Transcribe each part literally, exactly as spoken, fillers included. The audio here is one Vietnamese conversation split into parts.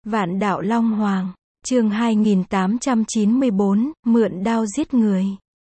Vạn đạo Long Hoàng, chương hai nghìn tám trăm chín mươi bốn, mượn đao giết người.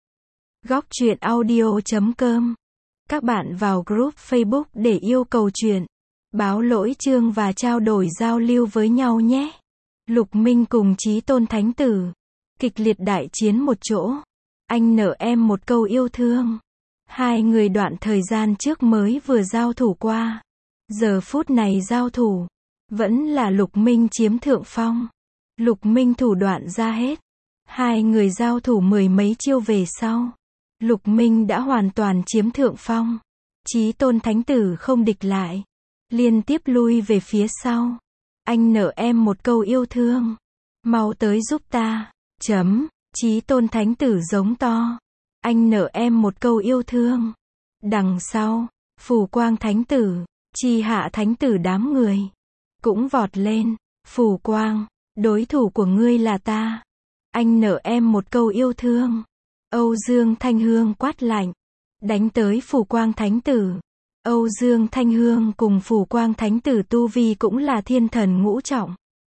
Góc truyện audio chấm com. Các bạn vào group Facebook để yêu cầu truyện, báo lỗi chương và trao đổi giao lưu với nhau nhé. Lục Minh cùng Chí Tôn Thánh Tử, kịch liệt đại chiến một chỗ. Anh nợ em một câu yêu thương. Hai người đoạn thời gian trước mới vừa giao thủ qua. Giờ phút này giao thủ, vẫn là Lục Minh chiếm thượng phong. Lục Minh thủ đoạn ra hết. Hai người giao thủ mười mấy chiêu về sau, Lục Minh đã hoàn toàn chiếm thượng phong. Chí Tôn Thánh Tử không địch lại, liên tiếp lui về phía sau. Anh nợ em một câu yêu thương, mau tới giúp ta. Chấm. Chí Tôn Thánh Tử giống to. Anh nợ em một câu yêu thương. Đằng sau, Phù Quang Thánh Tử, Chi Hạ Thánh Tử đám người cũng vọt lên. Phù Quang, đối thủ của ngươi là ta. Anh nợ em một câu yêu thương. Âu Dương Thanh Hương quát lạnh, đánh tới Phù Quang Thánh Tử. Âu Dương Thanh Hương cùng Phù Quang Thánh Tử tu vi cũng là thiên thần ngũ trọng.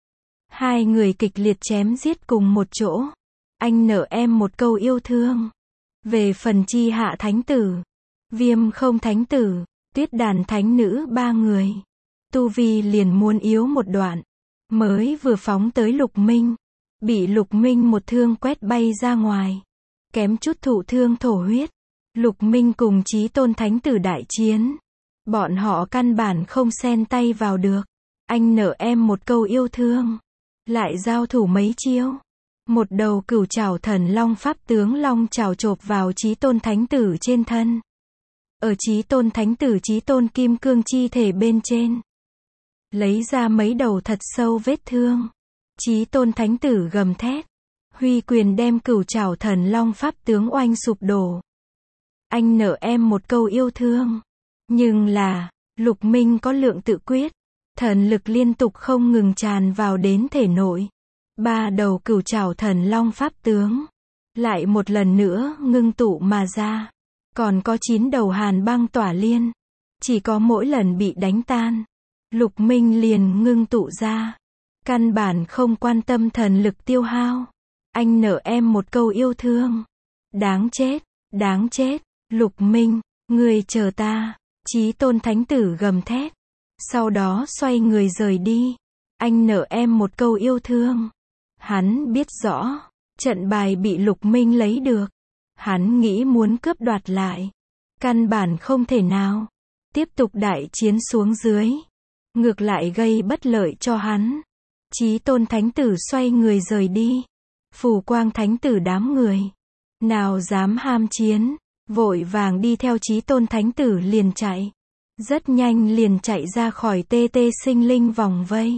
Hai người kịch liệt chém giết cùng một chỗ. Anh nợ em một câu yêu thương. Về phần Chi Hạ Thánh Tử, Viêm Không Thánh Tử, Tuyết Đàn Thánh Nữ ba người, tu vi liền muốn yếu một đoạn. Mới vừa phóng tới Lục Minh, bị Lục Minh một thương quét bay ra ngoài, kém chút thụ thương thổ huyết. Lục Minh cùng Chí Tôn Thánh Tử đại chiến, bọn họ căn bản không xen tay vào được. Anh nợ em một câu yêu thương, lại giao thủ mấy chiêu. Một đầu cửu trảo thần long pháp tướng long trảo chộp vào Chí Tôn Thánh Tử trên thân. Ở Chí Tôn Thánh Tử Chí Tôn Kim Cương chi thể bên trên, lấy ra mấy đầu thật sâu vết thương. Chí Tôn Thánh Tử gầm thét, huy quyền đem cửu trảo thần long pháp tướng oanh sụp đổ. Anh nợ em một câu yêu thương. Nhưng là, Lục Minh có lượng tự quyết, thần lực liên tục không ngừng tràn vào đến thể nội. Ba đầu cửu trảo thần long pháp tướng lại một lần nữa ngưng tụ mà ra. Còn có chín đầu hàn băng tỏa liên, chỉ có mỗi lần bị đánh tan, Lục Minh liền ngưng tụ ra. Căn bản không quan tâm thần lực tiêu hao. Anh nợ em một câu yêu thương. Đáng chết, đáng chết. Lục Minh, ngươi chờ ta. Chí Tôn Thánh Tử gầm thét, sau đó xoay người rời đi. Anh nợ em một câu yêu thương. Hắn biết rõ, trận bài bị Lục Minh lấy được. Hắn nghĩ muốn cướp đoạt lại, căn bản không thể nào. Tiếp tục đại chiến xuống dưới, ngược lại gây bất lợi cho hắn. Chí Tôn Thánh Tử xoay người rời đi. Phù Quang Thánh Tử đám người nào dám ham chiến, vội vàng đi theo Chí Tôn Thánh Tử liền chạy. Rất nhanh liền chạy ra khỏi tê tê sinh linh vòng vây.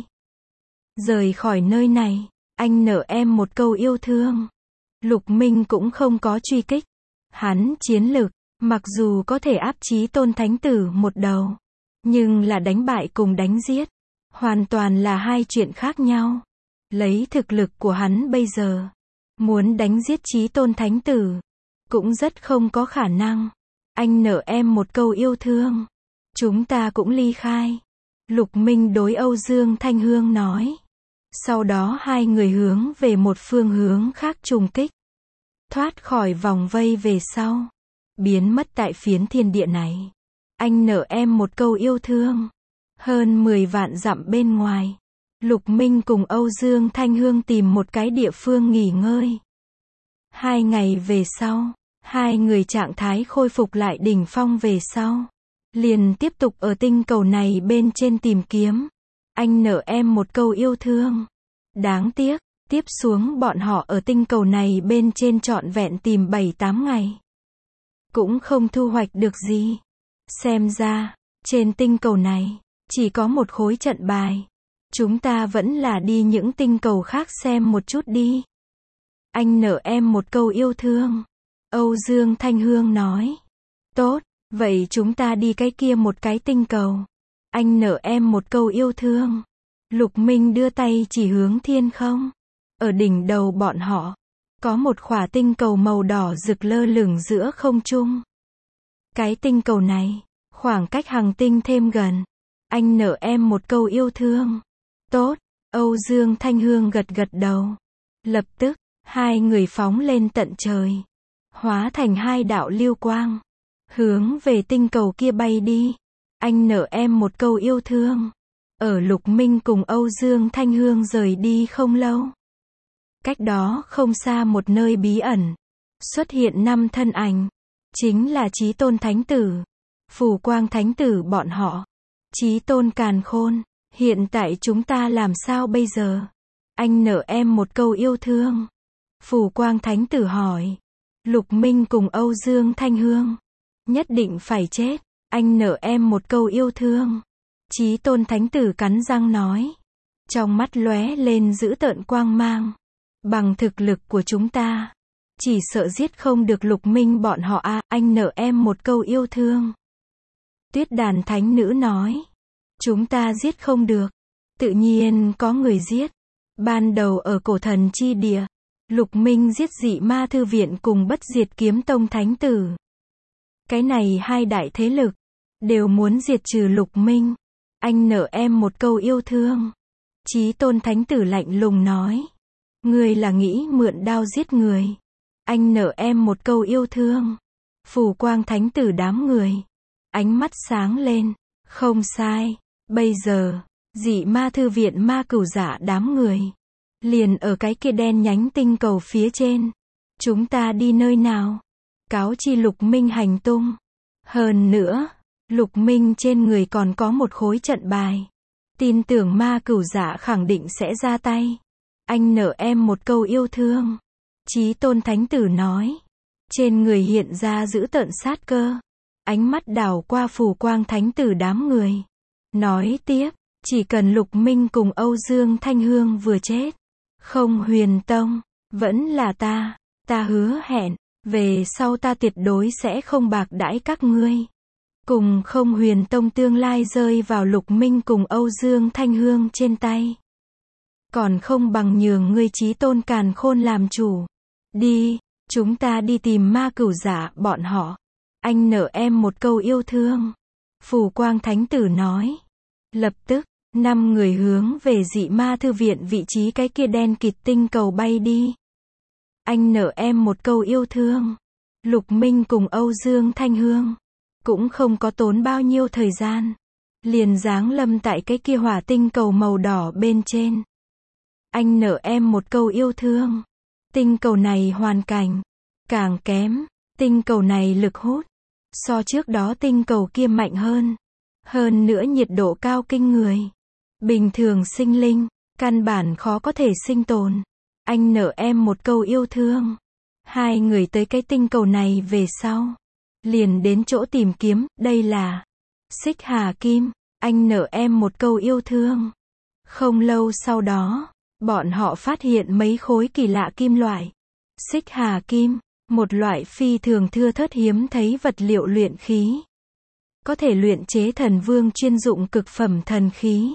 Rời khỏi nơi này, anh nợ em một câu yêu thương. Lục Minh cũng không có truy kích. Hắn chiến lực, mặc dù có thể áp Chí Tôn Thánh Tử một đầu, nhưng là đánh bại cùng đánh giết, hoàn toàn là hai chuyện khác nhau. Lấy thực lực của hắn bây giờ, muốn đánh giết Chí Tôn Thánh Tử, cũng rất không có khả năng. Anh nợ em một câu yêu thương. Chúng ta cũng ly khai. Lục Minh đối Âu Dương Thanh Hương nói. Sau đó hai người hướng về một phương hướng khác trùng kích. Thoát khỏi vòng vây về sau, biến mất tại phiến thiên địa này. Anh nợ em một câu yêu thương. Hơn mười vạn dặm bên ngoài, Lục Minh cùng Âu Dương Thanh Hương tìm một cái địa phương nghỉ ngơi. Hai ngày về sau, hai người trạng thái khôi phục lại đỉnh phong về sau, liền tiếp tục ở tinh cầu này bên trên tìm kiếm. Anh nợ em một câu yêu thương. Đáng tiếc, tiếp xuống bọn họ ở tinh cầu này bên trên trọn vẹn tìm bảy tám ngày, cũng không thu hoạch được gì. Xem ra, trên tinh cầu này, chỉ có một khối trận bài. Chúng ta vẫn là đi những tinh cầu khác xem một chút đi. Anh nợ em một câu yêu thương. Âu Dương Thanh Hương nói. Tốt, vậy chúng ta đi cái kia một cái tinh cầu. Anh nợ em một câu yêu thương. Lục Minh đưa tay chỉ hướng thiên không. Ở đỉnh đầu bọn họ, có một khỏa tinh cầu màu đỏ rực lơ lửng giữa không trung. Cái tinh cầu này, khoảng cách hành tinh thêm gần. Anh nợ em một câu yêu thương. Tốt, Âu Dương Thanh Hương gật gật đầu. Lập tức, hai người phóng lên tận trời. Hóa thành hai đạo lưu quang. Hướng về tinh cầu kia bay đi. Anh nợ em một câu yêu thương. Ở Lục Minh cùng Âu Dương Thanh Hương rời đi không lâu. Cách đó không xa một nơi bí ẩn. Xuất hiện năm thân ảnh. Chính là Chí Tôn Thánh Tử. Phù Quang Thánh Tử bọn họ. Chí Tôn Càn Khôn. Hiện tại chúng ta làm sao bây giờ? Anh nợ em một câu yêu thương. Phù Quang Thánh Tử hỏi. Lục Minh cùng Âu Dương Thanh Hương. Nhất định phải chết. Anh nợ em một câu yêu thương. Chí Tôn Thánh Tử cắn răng nói. Trong mắt lóe lên dữ tợn quang mang. Bằng thực lực của chúng ta. Chỉ sợ giết không được Lục Minh bọn họ à, anh nợ em một câu yêu thương. Tuyết Đàn Thánh Nữ nói. Chúng ta giết không được. Tự nhiên có người giết. Ban đầu ở cổ thần chi địa. Lục Minh giết Dị Ma Thư Viện cùng Bất Diệt Kiếm Tông Thánh Tử. Cái này hai đại thế lực. Đều muốn diệt trừ Lục Minh. Anh nợ em một câu yêu thương. Chí Tôn Thánh Tử lạnh lùng nói. Ngươi là nghĩ mượn đao giết người. Anh nợ em một câu yêu thương. Phù Quang Thánh Tử đám người. Ánh mắt sáng lên. Không sai. Bây giờ, Dị Ma Thư Viện ma cửu giả đám người. Liền ở cái kia đen nhánh tinh cầu phía trên. Chúng ta đi nơi nào? Cáo chi Lục Minh hành tung. Hơn nữa, Lục Minh trên người còn có một khối trận bài. Tin tưởng ma cửu giả khẳng định sẽ ra tay. Anh nợ em một câu yêu thương. Chí Tôn Thánh Tử nói. Trên người hiện ra dữ tợn sát cơ. Ánh mắt đảo qua Phù Quang Thánh Tử đám người. Nói tiếp, chỉ cần Lục Minh cùng Âu Dương Thanh Hương vừa chết. Không Huyền Tông, vẫn là ta. Ta hứa hẹn, về sau ta tuyệt đối sẽ không bạc đãi các ngươi. Cùng Không Huyền Tông tương lai rơi vào Lục Minh cùng Âu Dương Thanh Hương trên tay. Còn không bằng nhường ngươi Chí Tôn Càn Khôn làm chủ. Đi, chúng ta đi tìm ma cửu giả bọn họ. Anh nợ em một câu yêu thương. Phù Quang Thánh Tử nói. Lập tức, năm người hướng về Dị Ma Thư Viện vị trí cái kia đen kịt tinh cầu bay đi. Anh nợ em một câu yêu thương. Lục Minh cùng Âu Dương Thanh Hương. Cũng không có tốn bao nhiêu thời gian. Liền giáng lâm tại cái kia hỏa tinh cầu màu đỏ bên trên. Anh nợ em một câu yêu thương. Tinh cầu này hoàn cảnh. Càng kém. Tinh cầu này lực hút. So trước đó tinh cầu kia mạnh hơn. Hơn nữa nhiệt độ cao kinh người. Bình thường sinh linh. Căn bản khó có thể sinh tồn. Anh nợ em một câu yêu thương. Hai người tới cái tinh cầu này về sau. Liền đến chỗ tìm kiếm. Đây là Xích Hà Kim. Anh nợ em một câu yêu thương. Không lâu sau đó. Bọn họ phát hiện mấy khối kỳ lạ kim loại. Xích Hà Kim. Một loại phi thường thưa thớt hiếm thấy vật liệu luyện khí. Có thể luyện chế thần vương chuyên dụng cực phẩm thần khí.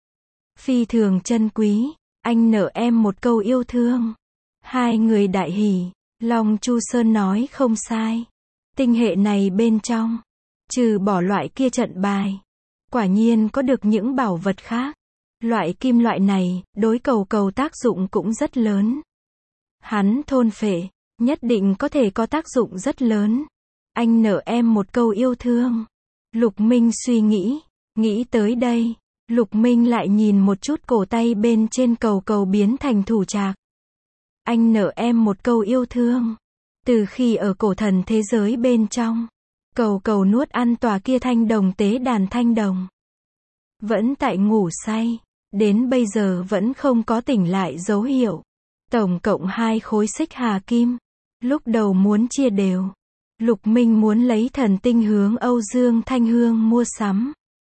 Phi thường chân quý. Anh nợ em một câu yêu thương. Hai người đại hỉ. Long Chu Sơn nói không sai. Tinh hệ này bên trong. Trừ bỏ loại kia trận bài. Quả nhiên có được những bảo vật khác. Loại kim loại này, đối cầu cầu tác dụng cũng rất lớn. Hắn thôn phệ. Nhất định có thể có tác dụng rất lớn. Anh nợ em một câu yêu thương. Lục Minh suy nghĩ. Nghĩ tới đây. Lục Minh lại nhìn một chút cổ tay bên trên cầu cầu biến thành thủ trạc. Anh nợ em một câu yêu thương. Từ khi ở cổ thần thế giới bên trong. Cầu cầu nuốt ăn tòa kia thanh đồng tế đàn thanh đồng. Vẫn tại ngủ say. Đến bây giờ vẫn không có tỉnh lại dấu hiệu. Tổng cộng hai khối xích hà kim. Lúc đầu muốn chia đều. Lục Minh muốn lấy thần tinh hướng Âu Dương Thanh Hương mua sắm.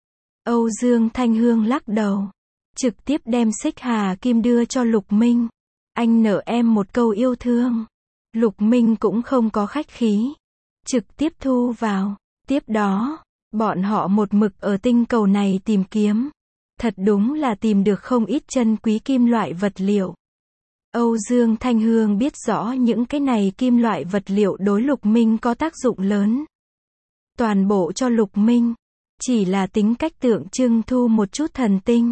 Âu Dương Thanh Hương lắc đầu. Trực tiếp đem xích hà kim đưa cho Lục Minh. Anh nợ em một câu yêu thương. Lục Minh cũng không có khách khí. Trực tiếp thu vào. Tiếp đó, bọn họ một mực ở tinh cầu này tìm kiếm. Thật đúng là tìm được không ít chân quý kim loại vật liệu. Âu Dương Thanh Hương biết rõ những cái này kim loại vật liệu đối Lục Minh có tác dụng lớn. Toàn bộ cho Lục Minh. Chỉ là tính cách tượng trưng thu một chút thần tinh.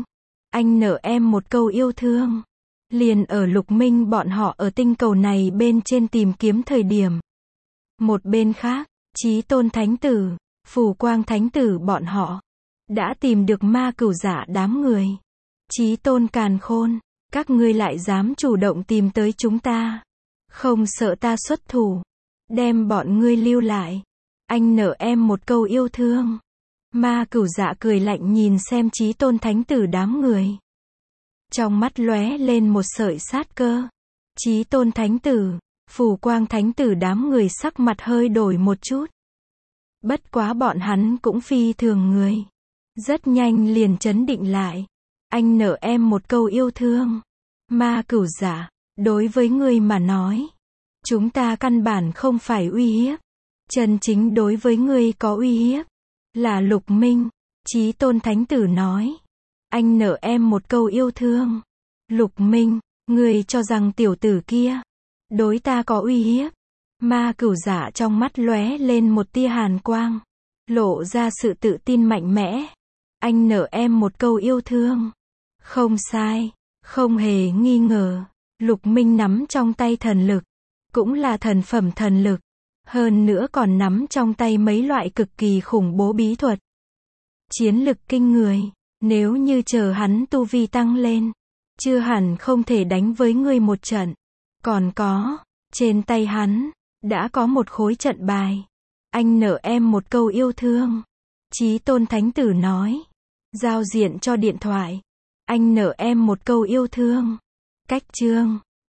Anh nợ em một câu yêu thương. Liền ở Lục Minh bọn họ ở tinh cầu này bên trên tìm kiếm thời điểm. Một bên khác, Chí Tôn Thánh Tử, Phù Quang Thánh Tử bọn họ đã tìm được ma cửu dạ đám người. Chí Tôn Càn Khôn, các ngươi lại dám chủ động tìm tới chúng ta. Không sợ ta xuất thủ, đem bọn ngươi lưu lại. Anh nợ em một câu yêu thương. Ma cửu dạ cười lạnh nhìn xem Chí Tôn Thánh Tử đám người. Trong mắt lóe lên một sợi sát cơ. Chí Tôn Thánh Tử, Phù Quang Thánh Tử đám người sắc mặt hơi đổi một chút. Bất quá bọn hắn cũng phi thường người. Rất nhanh liền trấn định lại. Anh nợ em một câu yêu thương. Ma cửu dạ, đối với ngươi mà nói, chúng ta căn bản không phải uy hiếp. Chân chính đối với ngươi có uy hiếp là Lục Minh. Chí Tôn Thánh Tử nói. Anh nợ em một câu yêu thương. Lục Minh, ngươi cho rằng tiểu tử kia đối ta có uy hiếp? Ma cửu dạ trong mắt lóe lên một tia hàn quang, lộ ra sự tự tin mạnh mẽ. Anh nợ em một câu yêu thương. Không sai, không hề nghi ngờ. Lục Minh nắm trong tay thần lực, cũng là thần phẩm thần lực, hơn nữa còn nắm trong tay mấy loại cực kỳ khủng bố bí thuật. Chiến lực kinh người, nếu như chờ hắn tu vi tăng lên, chưa hẳn không thể đánh với ngươi một trận. Còn có, trên tay hắn đã có một khối trận bài. Anh nợ em một câu yêu thương. Chí Tôn Thánh Tử nói. Giao diện cho điện thoại. Anh nợ em một câu yêu thương. Cách chương